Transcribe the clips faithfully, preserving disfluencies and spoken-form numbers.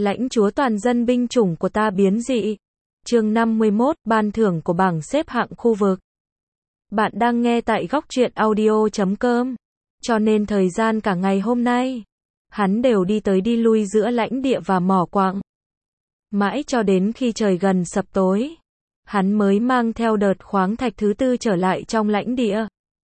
Lãnh chúa toàn dân binh chủng của ta biến dị. Chương năm mươi mốt, ban thưởng của bảng xếp hạng khu vực. Bạn đang nghe tại góc truyện audio chấm com. Cho nên thời gian cả ngày hôm nay, hắn đều đi tới đi lui giữa lãnh địa và mỏ quặng. Mãi cho đến khi trời gần sập tối, hắn mới mang theo đợt khoáng thạch thứ tư trở lại trong lãnh địa.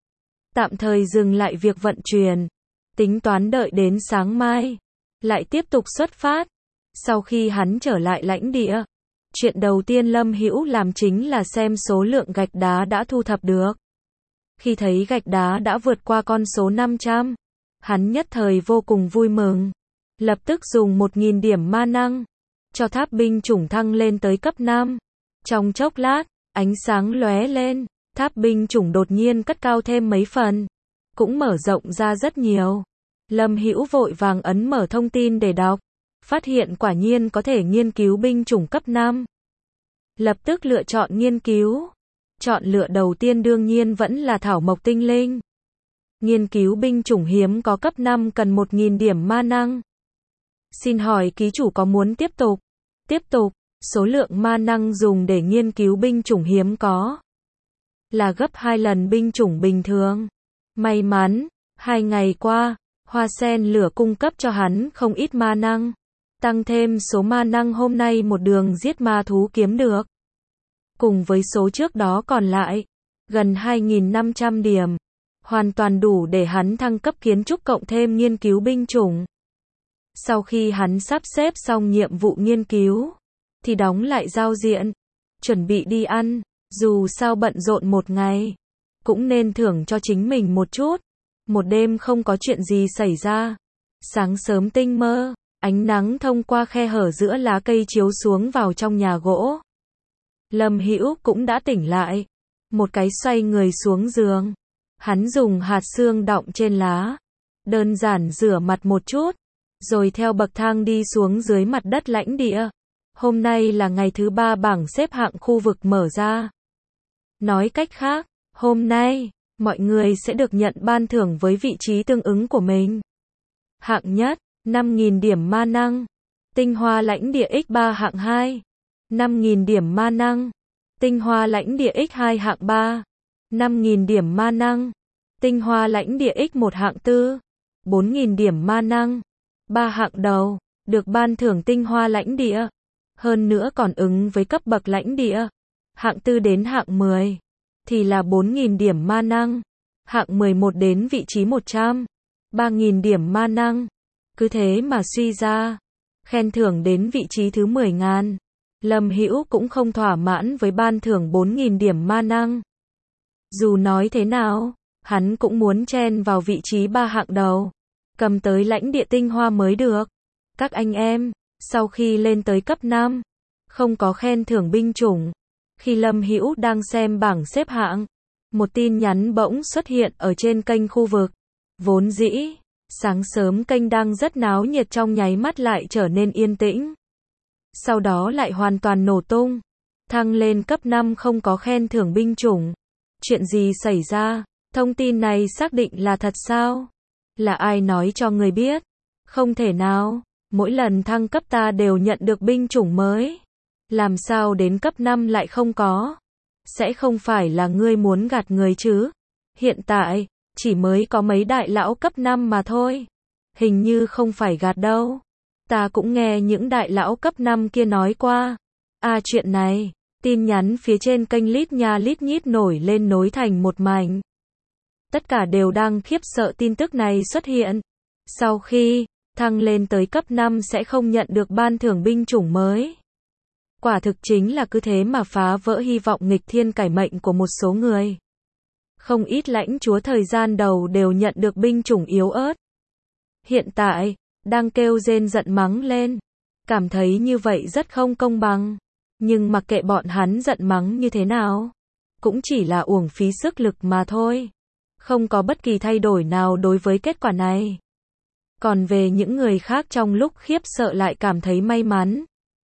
Tạm thời dừng lại việc vận chuyển, tính toán đợi đến sáng mai, lại tiếp tục xuất phát. Sau khi hắn trở lại lãnh địa, chuyện đầu tiên Lâm Hữu làm chính là xem số lượng gạch đá đã thu thập được. Khi thấy gạch đá đã vượt qua con số năm trăm, hắn nhất thời vô cùng vui mừng. Lập tức dùng một nghìn điểm ma năng, cho tháp binh chủng thăng lên tới cấp năm. Trong chốc lát, ánh sáng lóe lên, tháp binh chủng đột nhiên cất cao thêm mấy phần, cũng mở rộng ra rất nhiều. Lâm Hữu vội vàng ấn mở thông tin để đọc, phát hiện quả nhiên có thể nghiên cứu binh chủng cấp năm. Lập tức lựa chọn nghiên cứu. Chọn lựa đầu tiên đương nhiên vẫn là thảo mộc tinh linh. Nghiên cứu binh chủng hiếm có cấp năm cần một nghìn điểm ma năng. Xin hỏi ký chủ có muốn tiếp tục? Tiếp tục, số lượng ma năng dùng để nghiên cứu binh chủng hiếm có là gấp hai lần binh chủng bình thường. May mắn, hai ngày qua, hoa sen lửa cung cấp cho hắn không ít ma năng. Tăng thêm số ma năng hôm nay một đường giết ma thú kiếm được. Cùng với số trước đó còn lại, gần hai nghìn năm trăm điểm. Hoàn toàn đủ để hắn thăng cấp kiến trúc cộng thêm nghiên cứu binh chủng. Sau khi hắn sắp xếp xong nhiệm vụ nghiên cứu, thì đóng lại giao diện, chuẩn bị đi ăn. Dù sao bận rộn một ngày, cũng nên thưởng cho chính mình một chút. Một đêm không có chuyện gì xảy ra. Sáng sớm tinh mơ, ánh nắng thông qua khe hở giữa lá cây chiếu xuống vào trong nhà gỗ. Lâm Hữu cũng đã tỉnh lại. Một cái xoay người xuống giường. Hắn dùng hạt xương đọng trên lá, đơn giản rửa mặt một chút, rồi theo bậc thang đi xuống dưới mặt đất lãnh địa. Hôm nay là ngày thứ ba bảng xếp hạng khu vực mở ra. Nói cách khác, hôm nay, mọi người sẽ được nhận ban thưởng với vị trí tương ứng của mình. Hạng nhất, năm nghìn điểm ma năng. Tinh hoa lãnh địa nhân ba hạng hai. năm nghìn điểm ma năng. Tinh hoa lãnh địa nhân hai hạng ba. năm nghìn điểm ma năng. Tinh hoa lãnh địa nhân một hạng tư. bốn nghìn điểm ma năng. ba hạng đầu, được ban thưởng tinh hoa lãnh địa. Hơn nữa còn ứng với cấp bậc lãnh địa. Hạng tư đến hạng mười, thì là bốn nghìn điểm ma năng. Hạng mười một đến vị trí một trăm, ba nghìn điểm ma năng. Cứ thế mà suy ra, khen thưởng đến vị trí thứ mười nghìn. Lâm Hữu cũng không thỏa mãn với ban thưởng bốn nghìn điểm ma năng. Dù nói thế nào, hắn cũng muốn chen vào vị trí ba hạng đầu, cầm tới lãnh địa tinh hoa mới được. Các anh em, sau khi lên tới cấp năm, không có khen thưởng binh chủng. Khi Lâm Hữu đang xem bảng xếp hạng, một tin nhắn bỗng xuất hiện ở trên kênh khu vực. Vốn dĩ, sáng sớm kênh đang rất náo nhiệt trong nháy mắt lại trở nên yên tĩnh. Sau đó lại hoàn toàn nổ tung. Thăng lên cấp năm không có khen thưởng binh chủng. Chuyện gì xảy ra? Thông tin này xác định là thật sao? Là ai nói cho người biết? Không thể nào, mỗi lần thăng cấp ta đều nhận được binh chủng mới. Làm sao đến cấp năm lại không có? Sẽ không phải là ngươi muốn gạt người chứ? Hiện tại, chỉ mới có mấy đại lão cấp năm mà thôi. Hình như không phải gạt đâu. Ta cũng nghe những đại lão cấp năm kia nói qua. À chuyện này, tin nhắn phía trên kênh lít nha lít nhít nổi lên nối thành một mảnh. Tất cả đều đang khiếp sợ tin tức này xuất hiện. Sau khi thăng lên tới cấp năm sẽ không nhận được ban thưởng binh chủng mới. Quả thực chính là cứ thế mà phá vỡ hy vọng nghịch thiên cải mệnh của một số người. Không ít lãnh chúa thời gian đầu đều nhận được binh chủng yếu ớt. Hiện tại, đang kêu rên giận mắng lên. Cảm thấy như vậy rất không công bằng. Nhưng mặc kệ bọn hắn giận mắng như thế nào, cũng chỉ là uổng phí sức lực mà thôi. Không có bất kỳ thay đổi nào đối với kết quả này. Còn về những người khác trong lúc khiếp sợ lại cảm thấy may mắn.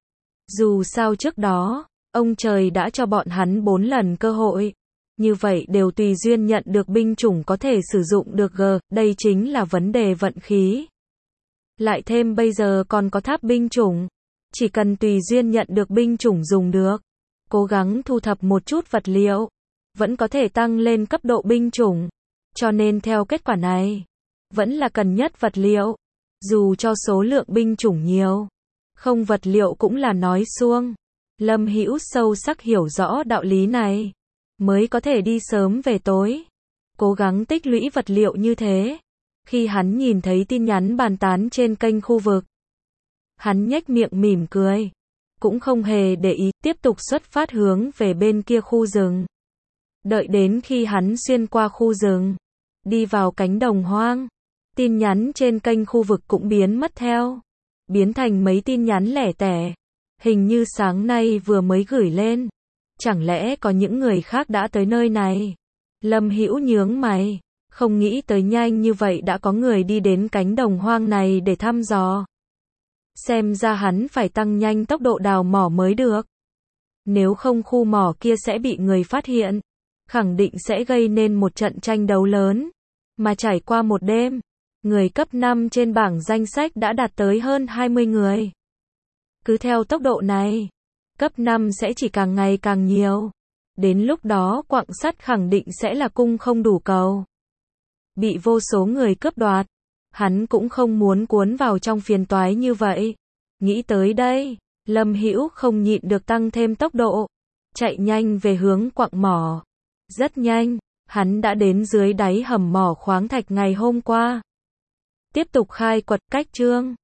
Dù sao trước đó, ông trời đã cho bọn hắn bốn lần cơ hội. Như vậy đều tùy duyên nhận được binh chủng có thể sử dụng được G, đây chính là vấn đề vận khí. Lại thêm bây giờ còn có tháp binh chủng, Chỉ cần tùy duyên nhận được binh chủng dùng được, cố gắng thu thập một chút vật liệu, vẫn có thể tăng lên cấp độ binh chủng. Cho nên theo kết quả này, vẫn là cần nhất vật liệu. Dù cho số lượng binh chủng nhiều, không vật liệu cũng là nói suông. Lâm Hữu sâu sắc hiểu rõ đạo lý này, mới có thể đi sớm về tối, cố gắng tích lũy vật liệu như thế. Khi hắn nhìn thấy tin nhắn bàn tán trên kênh khu vực, hắn nhếch miệng mỉm cười, cũng không hề để ý, tiếp tục xuất phát hướng về bên kia khu rừng. Đợi đến khi hắn xuyên qua khu rừng, đi vào cánh đồng hoang, tin nhắn trên kênh khu vực cũng biến mất theo, biến thành mấy tin nhắn lẻ tẻ. Hình như sáng nay vừa mới gửi lên. Chẳng lẽ có những người khác đã tới nơi này? Lâm Hữu nhướng mày, không nghĩ tới nhanh như vậy đã có người đi đến cánh đồng hoang này để thăm dò. Xem ra hắn phải tăng nhanh tốc độ đào mỏ mới được. Nếu không khu mỏ kia sẽ bị người phát hiện, khẳng định sẽ gây nên một trận tranh đấu lớn. Mà trải qua một đêm, người cấp năm trên bảng danh sách đã đạt tới hơn hai mươi người. Cứ theo tốc độ này, cấp năm sẽ chỉ càng ngày càng nhiều. Đến lúc đó quặng sắt khẳng định sẽ là cung không đủ cầu. Bị vô số người cướp đoạt. Hắn cũng không muốn cuốn vào trong phiền toái như vậy. Nghĩ tới đây, Lâm Hữu không nhịn được tăng thêm tốc độ, chạy nhanh về hướng quặng mỏ. Rất nhanh, hắn đã đến dưới đáy hầm mỏ khoáng thạch ngày hôm qua. Tiếp tục khai quật cách chương.